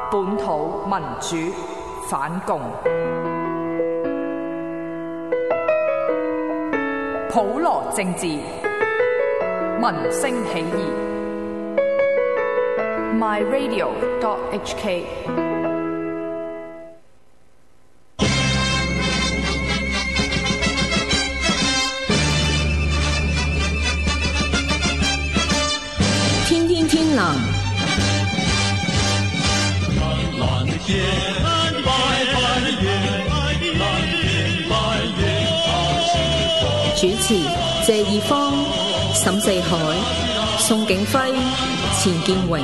本土民主反共，普羅政治，民聲起義。myradio.hk 天天天藍主持謝義方、沈四海、宋景輝、錢建榮。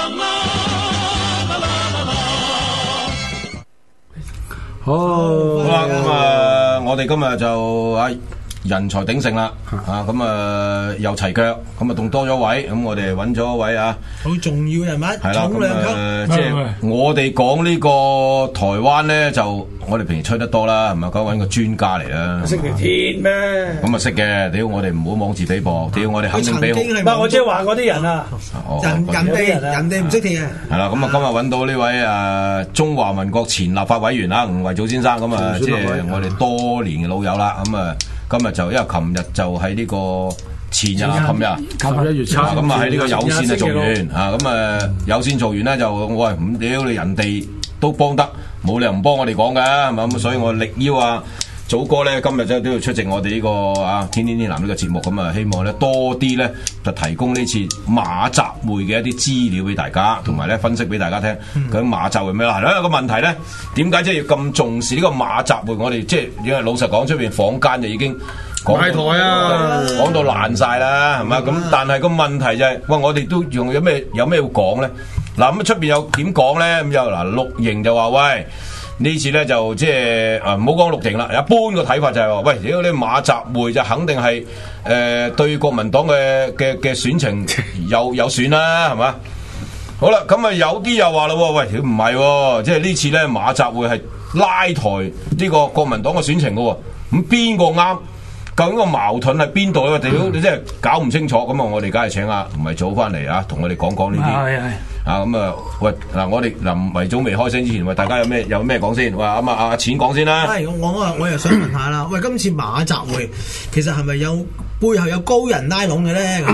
好啦，咁我哋今日就人才鼎盛啦，咁又齊腳，咁仲多咗位，咁我哋揾咗一位好重要人物， 係啦，咁即係我哋講呢個台灣咧，就我哋平時吹得多啦，係咪？講揾個專家嚟啦， 識條鐵咩？ 咁啊識嘅，屌我哋唔好妄自菲薄，屌我哋肯定比好。 唔係我即係話嗰啲人啊，人哋唔識鐵啊。 係啦，咁啊今日揾到呢位中華民國前立法委員啊吳惠祖先生，咁啊即係我哋多年嘅老友啦，咁啊。今日就因為琴日就喺呢個前日啊，琴日1月7號咁啊喺呢個有線啊做完啊，咁有線做完咧就喂唔屌你人哋都幫得，冇理由唔幫我哋講㗎，係咪咁？所以我力邀啊祖哥咧今日都要出席我哋呢個天天天藍呢個節目，咁啊希望咧多啲咧就提供呢次馬習會嘅一啲資料俾大家，同埋咧分析俾大家聽。究竟馬習係咩啦？係一個問題咧，點解即係要咁重視呢個馬習會？我哋即係因為老實講，出邊坊間就已經講到爛晒啦，係嘛？咁但係個問題就係，喂，我哋都用有咩要講咧？嗱咁出邊有點講咧？咁又嗱綠營就話喂。呢次咧就即係唔好講綠營啦，一般個睇法就係話，喂，如果你馬習會就肯定係對國民黨嘅選情有損啦，係嘛？好啦，咁啊有啲又話啦，喂，唔係，即係呢次咧馬習會係拉抬呢個國民黨嘅選情嘅，咁邊個啱？究竟個矛盾係邊度咧？你真係搞唔清楚，咁啊我哋梗係請阿吳惠祖翻嚟啊，同我哋講講呢啲。咁喂嗱，我哋吳惠祖未開聲之前，喂大家有咩講先？喂咁阿錢講先啦。 我又想問下啦，喂，今次馬習會其實係咪有背後有高人拉攏嘅咧？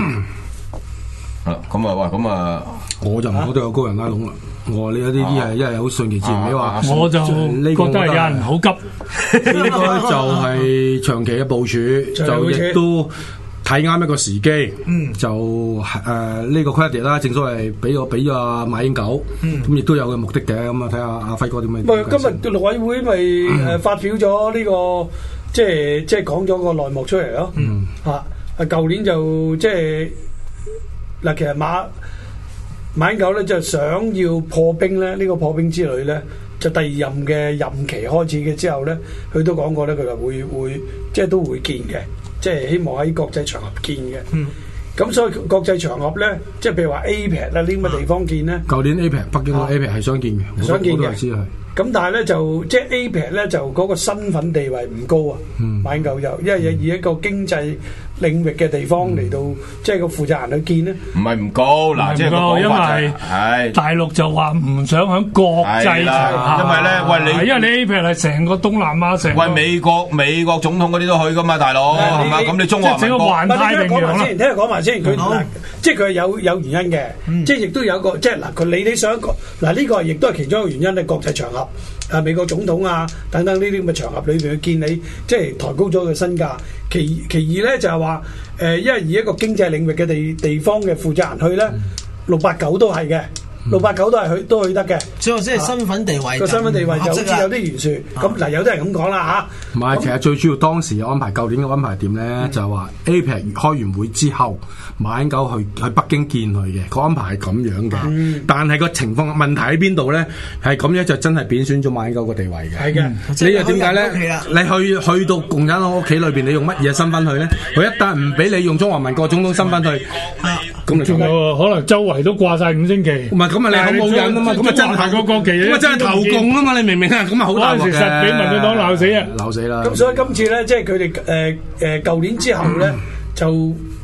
我就唔覺得有高人拉攏啦。我呢一啲係因為好順其自然，你話我就覺得有人好急， 應該就係長期嘅部署，就亦都睇啱一個時機，就呢個 credit 啦，正所謂俾咗阿馬英九，咁亦都有嘅目的嘅，咁啊睇下阿輝哥點樣。 喂，今日陸委會咪發表咗呢個即係講咗個內幕出嚟咯，舊年就即係嗱，其實馬英九咧就想要破冰咧，呢個破冰之旅咧，就第二任嘅任期開始嘅之後咧，佢都講過咧，佢就會即係都會見嘅，即係希望喺國際場合見嘅。咁所以國際場合咧，即係譬如話 APEC 啦呢啲咁嘅地方見咧， 舊年 APEC 北京嘅 APEC 係想見嘅， 想見嘅。 知係。咁但係咧就即係 APEC 咧就嗰個身份地位唔高啊，馬英九就因為以一個經濟領域嘅地方嚟到，即係個負責人去見咧， 唔係唔高嗱，即係個講法就係大陸就話唔想喺國際場合， 因為咧喂因為你譬如係成個東南亞成， 喂美國總統嗰啲都去噶嘛，大佬係嘛？咁你中華民國， 環太平洋啦， 聽佢講埋先，佢即係佢有原因嘅，即係亦都有一個即係嗱，佢你想一個嗱呢個亦都係其中一個原因咧，國際場合。美國總統啊，等等呢啲咁嘅場合裏邊去見你，即係抬高咗佢身價。其二咧就係話，因為以一個經濟領域嘅地方嘅負責人去咧，689都係嘅。689都去得嘅， 所以即係身份地位個身份地位就好似有啲懸殊。咁嗱，有啲人咁講啦嚇。 唔係，其實最主要當時嘅安排，舊年嘅安排係點咧？就係話 APEC 開完會之後，馬英九去北京見佢嘅，個安排係咁樣嘅。但係個情況問題喺邊度咧？係咁樣就真係貶損咗馬英九個地位嘅。 係嘅， 你又點解咧？你去到共產黨屋企裏邊，你用乜嘢身份去咧？佢一旦唔俾你用中華民國總統身份去，咁你仲有可能周圍都掛晒5星旗。 唔係咁啊，你好冇癮啊嘛，咁啊真係個國旗，咁啊真係投共啊嘛，你明唔明啊？咁啊好大鑊嘅， 實俾民進黨鬧死啊！ 鬧死啦！ 咁所以今次咧，即係佢哋舊年之後咧，就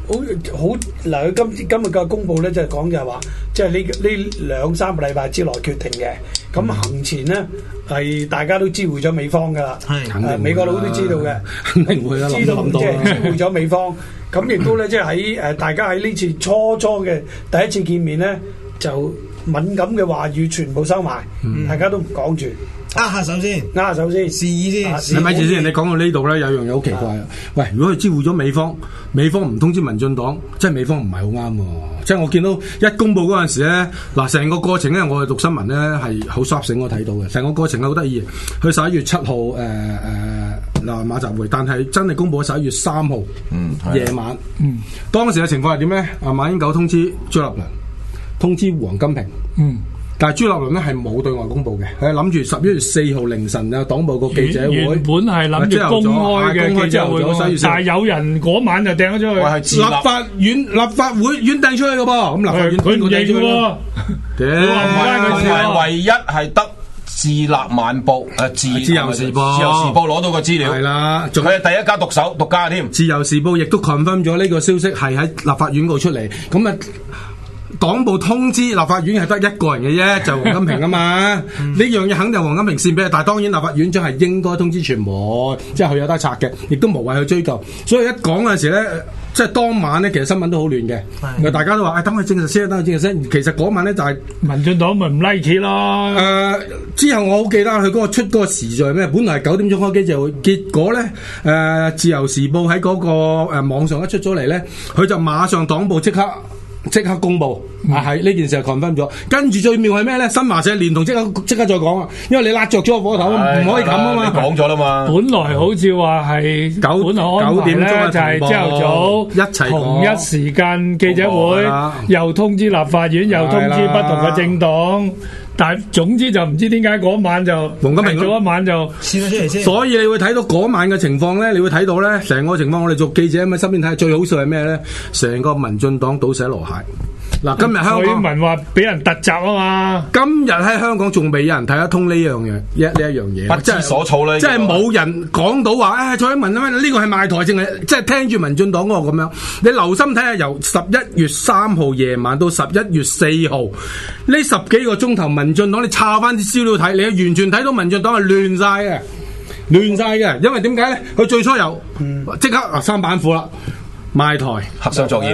好嗱，佢今日嘅公佈咧，就係講就係話，即係呢2-3個禮拜之內決定嘅。咁行前咧係大家都知會咗美方㗎啦，美國佬都知道嘅， 肯定會啦， 知道即係知會咗美方。咁亦都咧，即係喺大家喺呢次初嘅第一次見面咧，就敏感嘅話語全部收埋，大家都唔講住。 握下手先，示意先。 你咪住先，你講到呢度咧，有樣嘢好奇怪啊！喂，如果佢知會咗美方唔通知民進黨，即係美方唔係好啱喎。即係我見到一公佈嗰陣時咧，嗱成個過程咧，我哋讀新聞咧係好 sharp 醒，我睇到嘅。成個過程好得意，佢11月7號嗱馬習會，但係真係公佈喺11月3號夜晚。當時嘅情況係點咧？馬英九通知朱立倫，通知黃金平。但係朱立倫咧係冇對外公佈嘅，佢係諗住11月4號凌晨啊黨部個記者會， 原本係諗住公開嘅記者會，但係有人嗰晚就掟咗出去， 立法會院掟出去嘅噃，咁立法院佢唔認喎， 係唯一係得自立晚報自由時報攞到個資料， 係啦， 佢係第一家獨家添。 自由時報亦都 confirm 咗呢個消息係喺立法院嗰度出嚟，咁啊。黨部通知立法院係得一個人嘅啫，就黃金平啊嘛。呢樣嘢肯定係黃金平線俾，但係當然立法院長係應該通知傳媒，即係佢有得拆嘅，亦都無謂去追究。所以一講嗰陣時咧，即係當晚咧，其實新聞都好亂嘅。大家都話，等佢證實先，等佢證實先。其實嗰晚咧就係民進黨咪唔 like 咯。 之後我好記得佢嗰個出嗰個時序咩？本來係9點鐘開記者會，結果咧自由時報喺嗰個網上一出咗嚟咧，佢就馬上黨部即刻公佈，係呢件事係 confirm 咗。跟住最妙係咩咧？新華社連同即刻再講啊，因為你焫着咗個火頭，唔可以冚啊嘛。 講咗啦嘛。 本來好似話係9點鐘就係朝頭早一齊同一時間記者會，又通知立法院，又通知不同嘅政黨。但係總之就唔知點解嗰晚就黃金平早一晚就試咗出嚟先。 所以你會睇到嗰晚嘅情況咧，你會睇到咧成個情況。我哋做記者咁喺身邊睇，最好笑係咩咧？成個民進黨倒瀉籮蟹。嗱，今日香港蔡英文話俾人突襲啊嘛。 今日喺香港仲未有人睇得通呢樣嘢，呢一樣嘢不知所措咧。 即係冇人講到話，蔡英文啊，呢個係賣台，淨係即係聽住民進黨嗰個咁樣。你留心睇下，由11月3號夜晚到11月4號呢10幾個鐘頭，民進黨你抄翻啲資料睇，你完全睇到民進黨係亂晒嘅。因為點解咧？佢最初有即刻三板斧啦。賣台黑箱作業，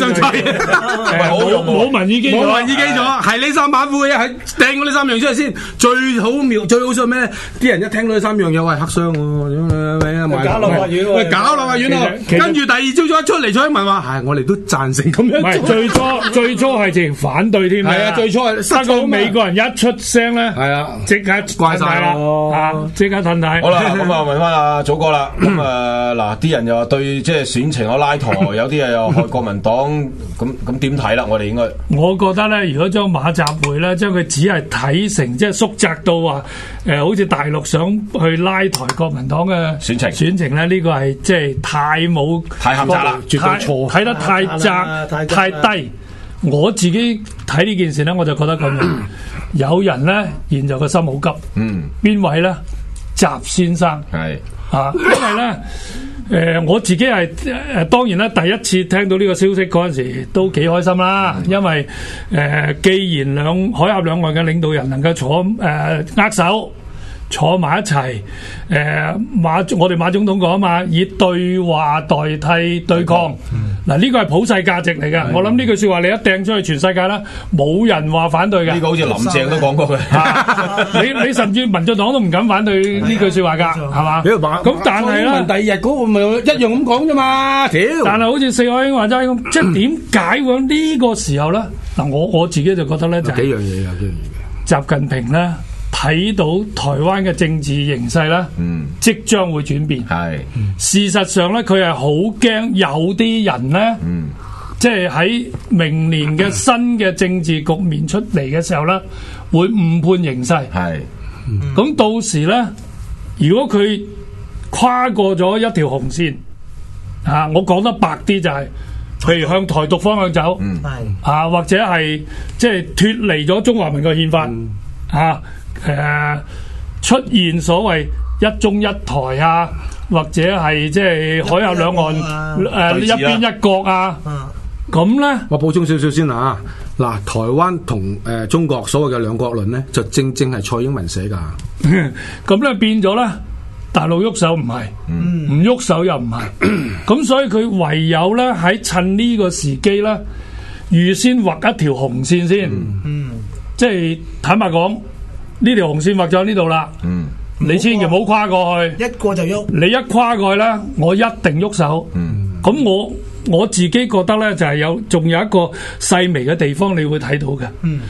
冇民意基咗，係呢3板斧嘅嘢，係掟嗰呢3樣出嚟先。最好笑咩？啲人一聽到呢3樣嘢，喂黑箱喎， 搞立法院喎， 搞立法院喎。跟住第二朝早一出嚟，蔡英文話：係我哋都贊成咁樣。 唔係最初係直情反對添。 係啊，最初係。 不過美國人一出聲咧，係啊，即刻怪晒啦， 即刻褪軚。 好啦，咁啊問翻阿祖哥啦。咁嗱，啲人又話對即係選情有拉抬，有啲又害國民黨，咁點睇啦？我哋應該，我覺得咧，如果將馬習會咧，將佢只係睇成即係縮窄到話好似大陸想去拉抬國民黨嘅選情咧，呢個係即係太狹窄啦，絕對錯，睇得太窄太低。我自己睇呢件事咧，我就覺得咁樣，有人咧現在個心好急，邊位咧？習先生係因為咧。我自己係當然啦，第一次聽到呢個消息嗰陣時都幾開心啦，因為既然海峽兩岸嘅領導人能夠坐握手坐埋一齊，我哋馬總統講啊嘛，以對話代替對抗，嗱呢個係普世價值嚟嘅。我諗呢句說話你一掟出去全世界啦，冇人話反對嘅。呢個好似林鄭都講過嘅，你甚至民進黨都唔敢反對呢句說話㗎，係嘛？咁但係咧， 第二日嗰個咪一樣咁講啫嘛， 但係好似四海英話齋咁，即係點解會呢個時候咧？嗱，我自己就覺得咧，就幾樣嘢啊， 習近平咧。睇到台灣嘅政治形勢咧，即將會轉變。事實上咧，佢係好驚有啲人咧，即係喺明年嘅新嘅政治局面出嚟嘅時候咧，會誤判形勢。咁到時咧，如果佢跨過咗一條紅線，我講得白啲就係，譬如向台獨方向走，或者係即係脫離咗中華民國憲法，出現所謂一中一台或者係即係海峽兩岸一邊一國啊，咁咧我補充少少先嚇。嗱，台灣同中國所謂嘅兩國論咧，就正係蔡英文寫㗎。 咁咧變咗咧，大陸喐手唔係，唔喐手又唔係，咁所以佢唯有咧喺趁呢個時機咧，預先畫一條紅線先。即係坦白講，呢條紅線畫咗喺呢度啦。你千祈唔好跨過去， 一過就喐。你一跨過去咧，我一定喐手。咁我自己覺得咧，就係仲有一個細微嘅地方，你會睇到嘅。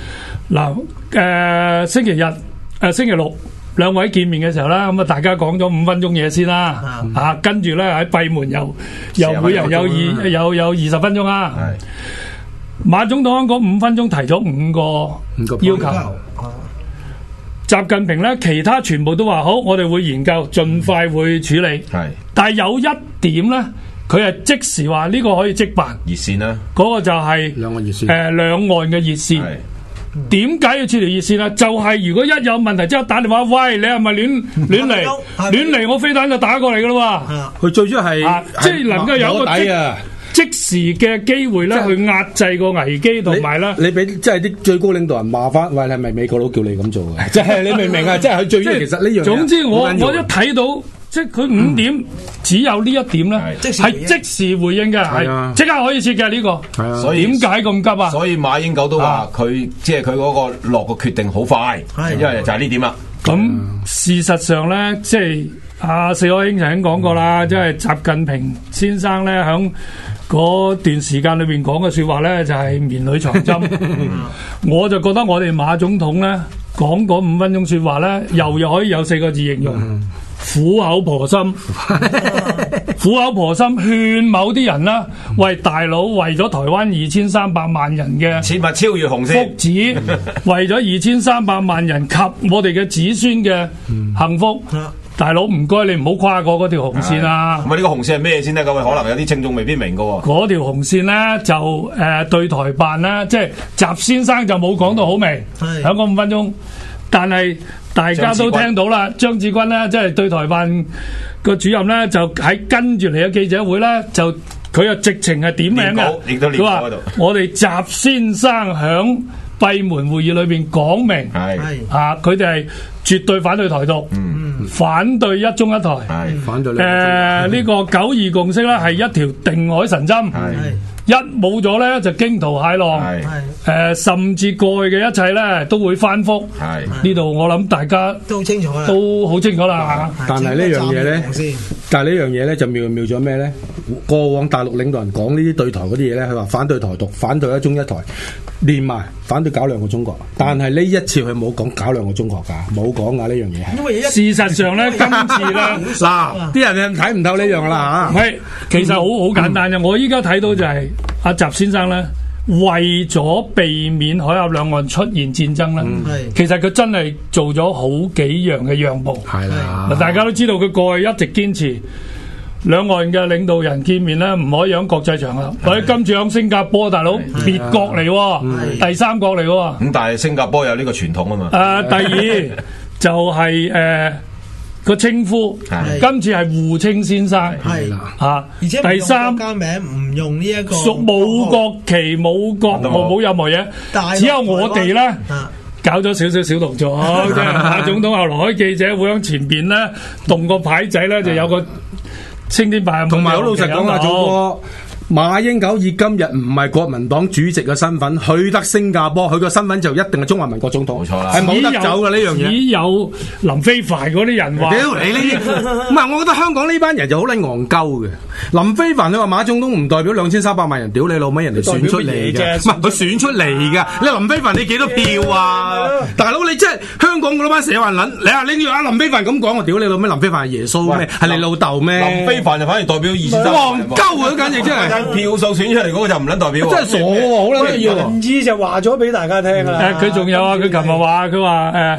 嗱，星期日、星期六兩位見面嘅時候啦，咁啊大家講咗5分鐘嘢先啦，跟住咧喺閉門又每人有20分鐘啦。馬總統嗰5分鐘提咗5個要求。習近平咧，其他全部都話好，我哋會研究，盡快會處理。但係有一點咧。佢係即時話呢個可以即辦熱線啦， 嗰個就係兩岸熱線， 兩岸嘅熱線。點解要設條熱線咧？就係如果一有問題，即刻打電話，喂，你係咪亂嚟？我飛彈就打過嚟噶啦喎！ 佢最主要係即係能夠有一個即時嘅機會咧，去壓制個危機同埋咧。 你俾即係啲最高領導人罵翻，喂，係咪美國佬叫你咁做嘅？即係你明唔明啊？即係佢最其實呢樣。 總之我一睇到。即係佢5點只有呢一點咧，係即時回應嘅，係即刻可以設嘅呢個。所以點解咁急啊？ 所以馬英九都話佢即係佢嗰個落個決定好快，因為就係呢點啦。 咁事實上咧，即係四海兄曾經講過啦，即係習近平先生咧響嗰段時間裏邊講嘅說話咧，就係綿裏藏針。我就覺得我哋馬總統咧講嗰5分鐘說話咧，又可以有4個字形容。苦口婆心，苦口婆心勸某啲人啦，喂，大佬，為咗台灣2300萬人嘅切勿超越紅線福祉，為咗2300萬人及我哋嘅子孫嘅幸福，大佬唔該你唔好跨過嗰條紅線啊！ 咁啊，呢個紅線係咩先咧？各位可能有啲聽眾未必明噶。 嗰條紅線咧就對台辦咧，即係習先生就冇講到好明，響嗰5分鐘，但係。大家都聽到啦，張志軍咧，即係對台辦個主任咧，就喺跟住嚟嘅記者會咧，就佢又直情係點名嘅，佢話我哋習先生響閉門會議裏邊講明，佢哋係絕對反對台獨，反對一中一台， 反對呢個9·2共識咧係一條定海神針。一冇咗咧就驚濤駭浪，甚至過去嘅一切咧都會翻覆。呢度我諗大家都清楚啦， 都好清楚啦。 但係呢樣嘢咧，就妙咗咩咧？過往大陸領導人講呢啲對台嗰啲嘢咧，佢話反對台獨，反對一中一台，連埋反對搞2個中國。但係呢一次佢冇講搞2個中國㗎，冇講㗎呢樣嘢。 因為事實上咧，今次咧嗱，啲人睇唔透呢樣啦嚇。 係，其實好簡單嘅。我依家睇到就係。阿習先生咧，為咗避免海峽兩岸出現戰爭咧，其實佢真係做咗好幾樣嘅讓步。 係啦， 大家都知道佢過去一直堅持兩岸嘅領導人見面咧，唔可以喺國際場合。佢今次喺新加坡，大佬別國嚟，第3國嚟。 咁但係新加坡有呢個傳統啊嘛。 第二就係個稱呼，今次係互稱先生， 係啦， 而且第3 家名唔用呢一個屬冇國旗、冇國號、冇任何嘢，只有我哋咧搞咗少少小動作，即係馬總統後來開記者會喺前邊咧動個牌仔咧，就有個青天白日， 同埋好老實講啊，做過。馬英九以今日唔係國民黨主席嘅身份去得新加坡，佢個身份就一定係中華民國總統， 冇錯啦， 係冇得走嘅呢樣嘢。 只有林飛帆嗰啲人話， 屌你呢啲，唔係，我覺得香港呢班人就好撚戇鳩嘅。林飛帆你話馬總統唔代表2300萬人，屌你老味，人哋選出嚟嘅，唔係佢選出嚟嘅。你林飛帆你幾多票啊？大佬你真係香港嗰班社運撚，你話拎住阿林飛帆咁講，我屌你老味，林飛帆係耶穌咩？係你老豆咩？ 林飛帆就反而代表2300 戇鳩啊！簡直真係。 票數選出嚟嗰個就唔撚代表， 真係傻喎！好撚要民意就話咗俾大家聽㗎啦。 佢仲有啊！佢琴日話佢話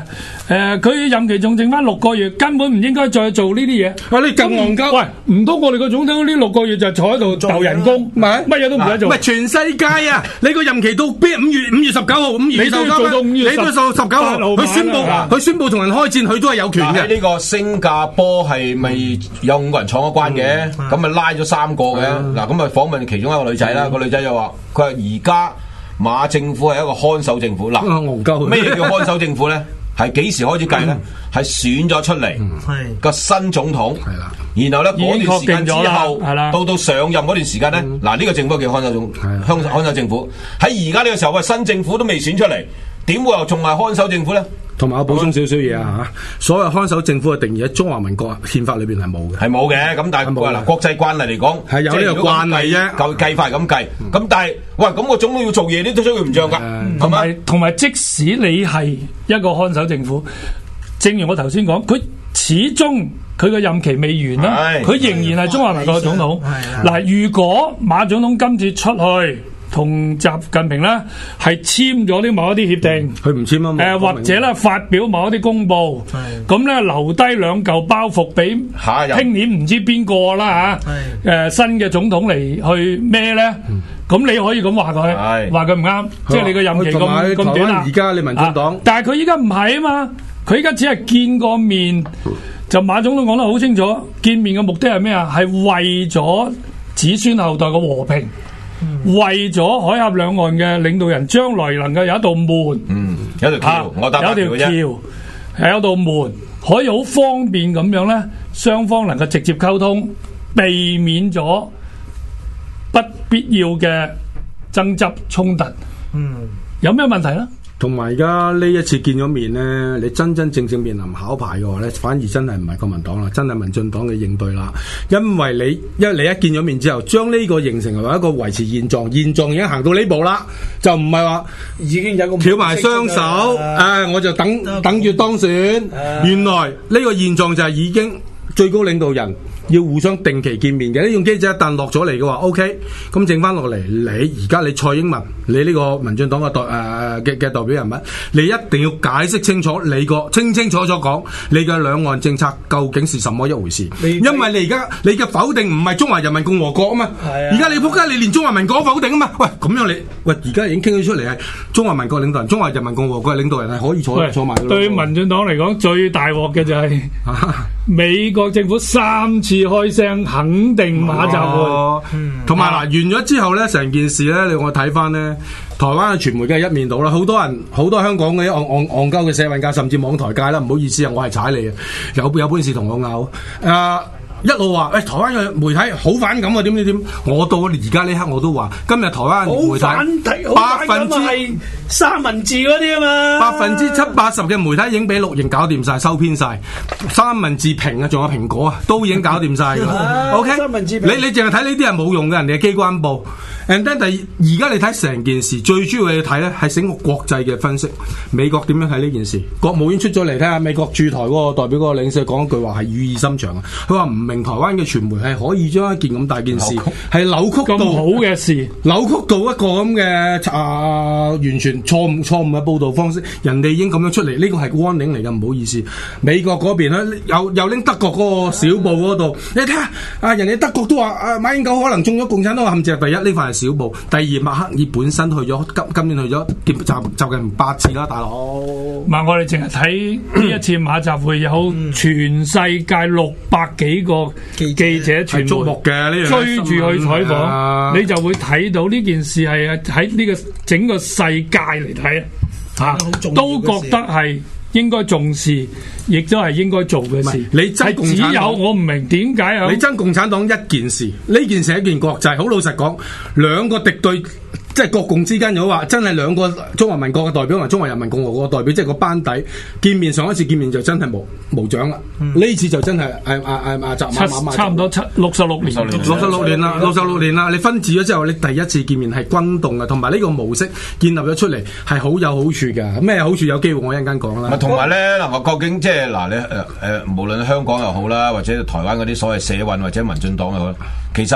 佢任期仲剩翻6個月，根本唔應該再做呢啲嘢。 你更戇鳩！ 喂，唔通我哋個總統呢6個月就坐喺度鬥人工，乜嘢都唔使做？ 唔係全世界啊！你個任期到5月19號，5月19號，你都做到19號，佢宣布同人開戰，佢都係有權嘅。 呢個新加坡係咪有5個人闖咗關嘅？咁咪拉咗3個嘅。嗱，咁啊訪問其中一個女仔啦，個女仔就話：佢話而家馬政府係一個看守政府。嗱，咩叫看守政府咧？係幾時開始計咧？係選咗出嚟個新總統，然後咧嗰段時間之後，到上任嗰段時間咧，嗱呢個政府叫看守政府。喺而家呢個時候，喂新政府都未選出嚟，點會又仲係看守政府咧？ 同埋我補充少少嘢啊嚇，所謂看守政府嘅定義喺中華民國憲法裏邊係冇嘅， 係冇嘅。咁但係嗱國際慣例嚟講係有呢個慣例啫， 計法係咁計。咁但係喂咁個總統要做嘢，你都追佢唔漲㗎， 同埋即使你係一個看守政府，正如我頭先講，佢始終佢個任期未完啦，佢仍然係中華民國嘅總統。嗱，如果馬總統今次出去同習近平咧係簽咗啲某一啲協定， 佢唔簽啊， 或者咧發表某一啲公佈，咁咧留低2嚿包袱俾聽年唔知邊個啦嚇，新嘅總統嚟去孭咧，咁你可以咁話佢唔啱，即係你個任期咁短啦。 而家你民進黨， 但係佢依家唔係啊嘛，佢依家只係見過面，就馬總統講得好清楚，見面嘅目的係咩啊？係為咗子孫後代嘅和平。為咗海峽兩岸嘅領導人將來能夠有一道門， 有條橋，我搭條橋， 係有道門，可以好方便咁樣咧，雙方能夠直接溝通，避免咗不必要嘅爭執衝突。有咩問題咧？ 同埋而家呢一次見咗面咧，你真正面臨考牌嘅話咧，反而真係唔係國民黨啦，真係民進黨嘅應對啦。因為你一見咗面之後，將呢個形成為一個維持現狀已經行到呢步啦，就唔係話已經有個翹埋雙手，我就等住當選。原來呢個現狀就係已經最高領導人要互相定期見面嘅呢種機制一旦落咗嚟嘅話 ，OK， 咁剩翻落嚟，而家你蔡英文，你呢個民進黨嘅嘅代表人物，你一定要解釋清楚你個清楚講你嘅兩岸政策究竟是什麼一回事。因為你而家你嘅否定唔係中華人民共和國啊嘛，而家你仆街，你連中華民國否定啊嘛，喂咁樣而家已經傾咗出嚟係中華民國領導人、中華人民共和國嘅領導人係可以坐埋。 對民進黨嚟講，最大鑊嘅就係美國政府3次開聲肯定馬習會， 同埋完咗之後咧，成件事咧，我睇翻咧，台灣嘅傳媒梗係一面倒啦，好多香港嘅戇鳩嘅社運界，甚至網台界啦，唔好意思啊，我係踩你嘅，有本事同我拗一路話台灣嘅媒體好反感啊，點，我到而家呢刻我都話，今日台灣嘅媒體係三文治嗰啲啊嘛 ，70-80%嘅媒體已經俾錄影搞掂晒，收編晒，三文治評啊，仲有蘋果啊，都已經搞掂晒㗎。OK， 三文治評你淨係睇呢啲係冇用嘅，人哋嘅機關報。And then 而家你睇成件事，最主要你睇咧係整個國際嘅分析，美國點樣睇呢件事？國務院出咗嚟，睇下美國駐台嗰個代表嗰個領事講一句話係語意深長啊！佢話唔明台灣嘅傳媒係可以將一件咁大件事係扭曲到咁好嘅事， 扭曲到一個咁嘅完全錯誤嘅報導方式，人哋已經咁樣出嚟，呢個係 warning 嚟嘅，唔好意思。美國嗰邊咧又拎德國嗰個小報嗰度，你睇下人哋德國都話馬英九可能中咗共產黨陷阱，第一呢塊係小報，第二默克爾本身去咗今年去咗習近平8次啦，大佬。 唔係我哋淨係睇呢一次馬習會有全世界600幾個記者傳媒追住去採訪，你就會睇到呢件事係喺呢個整個世界嚟睇都覺得係應該重視，亦都係應該做嘅事。 你憎共產黨， 只有我唔明點解啊！ 你憎共產黨一件事，呢件事係一件國際。好老實講，兩個敵對。即係國共之間，如果話真係兩個中華民國嘅代表同中華人民共和國嘅代表，即係個班底見面，上一次見面就真係無獎啦。呢次就真係差唔多66 年啦。你分治咗之後，你第一次見面係轟動嘅，同埋呢個模式建立咗出嚟係好有好處嘅。咩好處？有機會我一陣間講啦。 同埋咧嗱，究竟即係嗱你無論香港又好啦，或者台灣嗰啲所謂社運或者民進黨又好，其實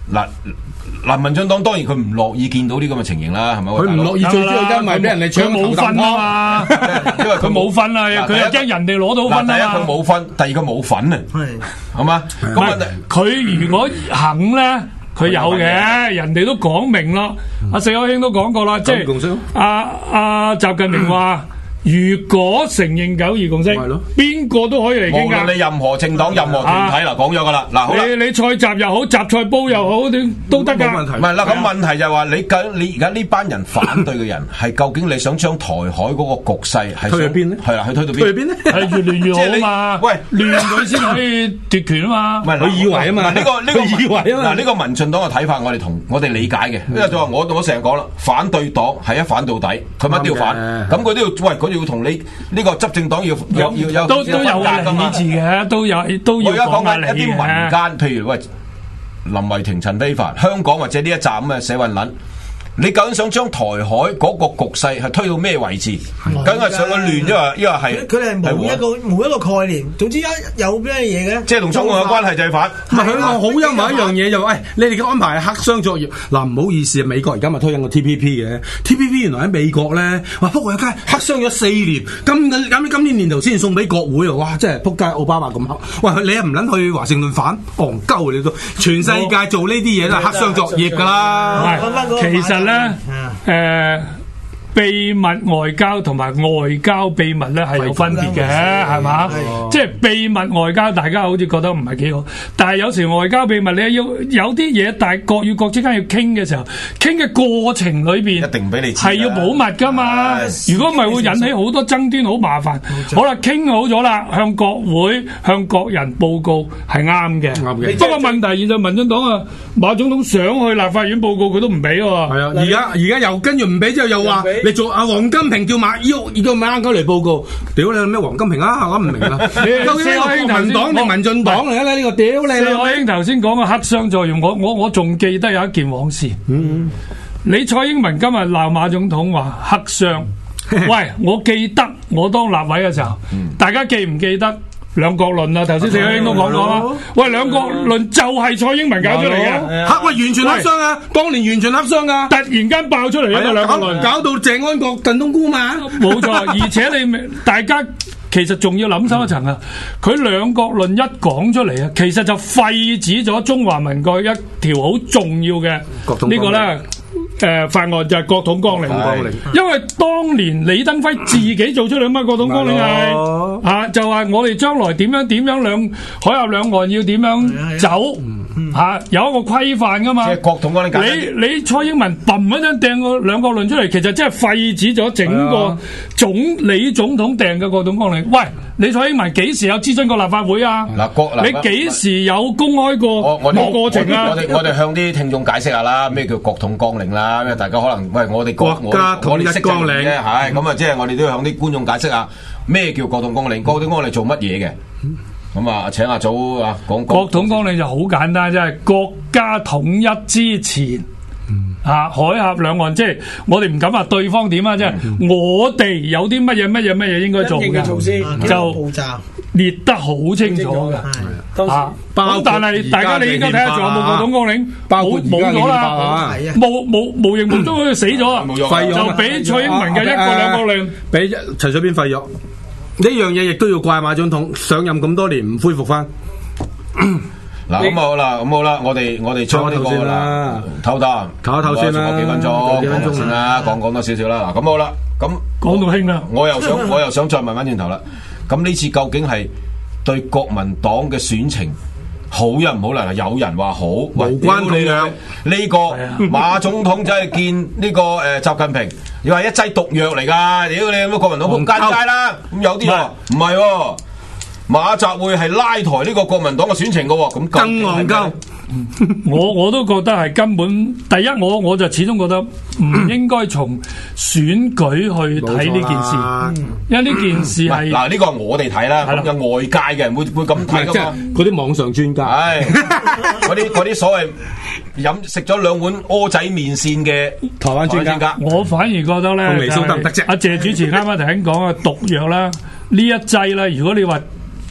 嗱，民進黨當然佢唔樂意見到呢咁嘅情形啦，係咪？ 佢唔樂意最主要因為俾人哋搶冇分啊嘛， 因為佢冇分啊，佢又驚人哋攞到分啊嘛。 第一佢冇分，第二佢冇份啊，係嘛？咁問題佢如果肯咧，佢有嘅，人哋都講明咯。阿四海兄都講過啦，即係阿習近平話。如果承認九二共識，邊個都可以嚟傾㗎。無論你任何政黨、任何團體講咗㗎啦。嗱，好啦，你菜雜又好，雜菜煲又好，都得㗎。冇問題。唔係啦，咁問題就係話你而家呢班人反對嘅人係究竟你想將台海嗰個局勢係推去邊咧？係啦，去推到邊？推去邊咧？係越亂越好啊嘛。喂，亂佢先可以奪權啊嘛。唔係佢以為啊嘛。呢個以為啊嘛。嗱，呢個民進黨嘅睇法，我哋理解嘅。因為就話我成日講啦，反對黨係一反到底，佢乜都要反。咁佢都要要同你呢個執政黨要有都有理智嘅，都要講下一啲民間，譬如喂林慧婷、陳非凡，香港或者呢一站咁嘅社運撚。你究竟想將台海嗰個局勢係推到咩位置？梗係上去亂，因為係佢哋冇一個概念。總之有咩嘢嘅， 即係同中國嘅關係就係反。 唔係佢話好幽默一樣嘢就話，你哋嘅安排係黑箱作業。嗱，唔好意思啊，美國而家咪推緊個 TPP 嘅 TPP， 原來喺美國咧，哇撲街黑箱咗4年，今年年頭先送俾國會啊！哇，真係撲街奧巴馬咁黑。喂，你又唔撚去華盛頓反戇鳩你都，全世界做呢啲嘢都係黑箱作業㗎啦。 其實咧，秘密外交同埋外交秘密咧係有分別嘅，係嘛？即係秘密外交，大家好似覺得唔係幾好，但係有時外交秘密你要有啲嘢，但係國與國之間要傾嘅時候，傾嘅過程裏邊一定唔俾你知，係要保密噶嘛。如果唔係會引起好多爭端，好麻煩。好啦，傾好咗啦，向國會向國人報告係啱嘅。啱嘅。不過問題現在民進黨啊，馬總統想去立法院報告，佢都唔俾喎。係啊，而家又跟住唔俾之後又話。你做阿黃金平叫馬啱鳩嚟報告，屌你咩黃金平啊！我唔明啊！究竟係國民黨定民進黨嚟嘅呢個？屌你！ 四海兄頭先講嘅黑箱作用，我仲記得有一件往事。你蔡英文今日鬧馬總統話黑箱，喂，我記得我當立委嘅時候，大家記唔記得？兩國論啊，頭先四海兄都講過啦。喂，兩國論就係蔡英文搞出嚟嘅， 黑喂完全黑箱啊！當年完全黑箱啊！ 突然間爆出嚟一個兩國論， 搞到鄭安國燉冬菇嘛。 冇錯，而且大家其實仲要諗深一層啊！佢兩國論一講出嚟啊，其實就廢止咗中華民國一條好重要嘅呢個咧。法案就係國統綱領，因為當年李登輝自己做出嚟嘛，國統綱領係就話我哋將來點樣海峽兩岸要點樣走有一個規範噶嘛。即係國統綱領。你蔡英文砰一聲掟個兩國論出嚟，其實真係廢止咗整個李總統掟嘅國統綱領。喂，你蔡英文幾時有諮詢過立法會啊？你幾時有公開過個過程啊？ 我哋向啲聽眾解釋下啦，咩叫國統綱領啦？因為大家可能喂我哋國家統一綱領啫，係咁啊！即係我哋都要向啲觀眾解釋下咩叫國統綱領，國統綱領做乜嘢嘅？咁啊，請阿祖啊講。 國統綱領就好簡單，即係國家統一之前。海峽兩岸，即係我哋唔敢話對方點啊！即係我哋有啲乜嘢應該做嘅措施，就列得好清楚嘅。咁但係大家你應該睇下仲有冇國統綱領？冇咗啦，無形無蹤死咗啊！就俾蔡英文嘅一國兩國令， 俾陳水扁廢咗。呢樣嘢亦都要怪馬總統上任咁多年唔恢復翻。 嗱咁好啦，我哋將呢個啦，唞一唞先啦，幾分鐘先啦，講多少少啦。嗱咁好啦，咁講到興啦， 我又想再問翻轉頭啦。咁呢次究竟係對國民黨嘅選情好又唔好啦？有人話好，無關痛癢。 呢個馬總統真係見呢個習近平，你話一劑毒藥嚟㗎？屌你咁國民黨仆街啦！咁有啲話唔係喎。馬習會係拉抬呢個國民黨嘅選情嘅，咁更戇鳩。 我都覺得係根本第一，我就始終覺得唔應該從選舉去睇呢件事，因為呢件事係嗱呢個我哋睇啦，有外界嘅人會咁睇噶嘛？ 嗰啲網上專家， 嗰啲所謂食咗2碗蚵仔麵線嘅台灣專家， 我反而覺得咧，阿謝主持啱啱頭先講嘅毒藥啦，呢一劑咧，如果你話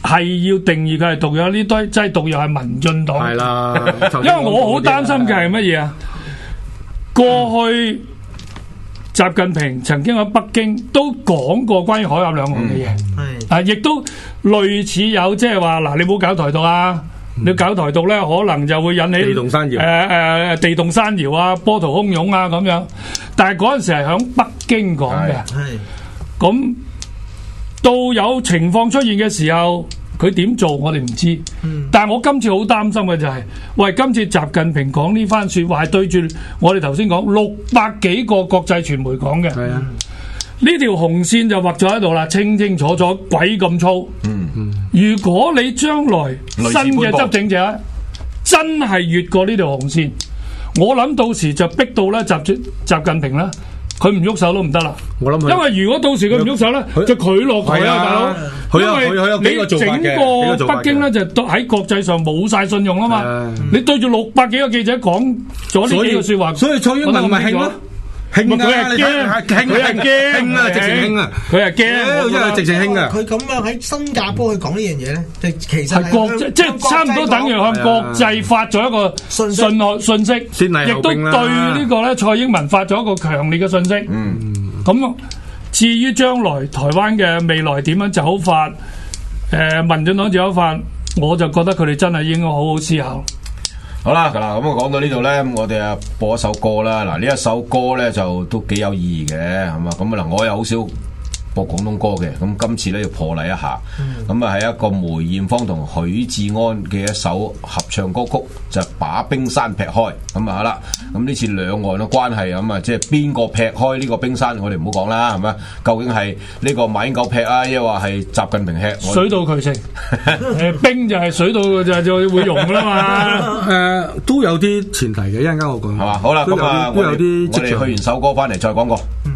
係要定義佢係毒藥，呢堆即係毒藥係民進黨。 係啦， 因為我好擔心嘅係乜嘢啊？過去習近平曾經喺北京都講過關於海峽兩岸嘅嘢，亦都類似有即係話嗱，你唔好搞台獨啊！你搞台獨咧，可能就會引起地動山搖， 地動山搖啊，波濤洶湧啊咁樣。但係嗰陣時係響北京講嘅，咁到有情況出現嘅時候，佢點做我哋唔知。但係我今次好擔心嘅就係，喂，今次習近平講呢番說話係對住我哋頭先講600幾個國際傳媒講嘅。係啊。呢條紅線就畫咗喺度啦，清清楚楚，鬼咁粗。如果你將來新嘅執政者真係越過呢條紅線，我諗到時就逼到咧習近平咧，佢唔喐手都唔得啦。我諗，因為如果到時佢唔喐手咧，就佢落台啊，大佬。因為你整個北京咧就喺國際上冇晒信用啊嘛。你對住600幾個記者講咗呢幾個說話， 所以蔡英文咪興咯。興佢係驚，佢係驚啊！直情興啊！佢係驚，因為直情興啊！ 佢咁樣喺新加坡去講呢樣嘢咧，就其實係國際，即係差唔多等於向國際發咗一個信息，亦都對呢個咧蔡英文發咗一個強烈嘅信息。咁至於將來台灣嘅未來點樣走法，民進黨走法，我就覺得佢哋真係應該好好思考。 好啦，咁我講到呢度咧，我哋啊播一首歌啦。嗱，呢一首歌咧就都幾有意義嘅，係嘛？咁嗱，我又好少播廣東歌嘅，咁今次咧要破例一下。咁啊係一個梅艷芳同許志安嘅一首合唱歌曲，就係把冰山劈開。咁啊好啦，咁呢次兩岸嘅關係咁啊，即係邊個劈開呢個冰山，我哋唔好講啦，係咪？究竟係呢個馬英九劈啊，抑或係習近平劈？ 水到渠成，冰就係水到就會溶噶啦嘛。 都有啲前提嘅，一陣間我講。係嘛？好啦，咁啊，我哋去完首歌翻嚟再講過。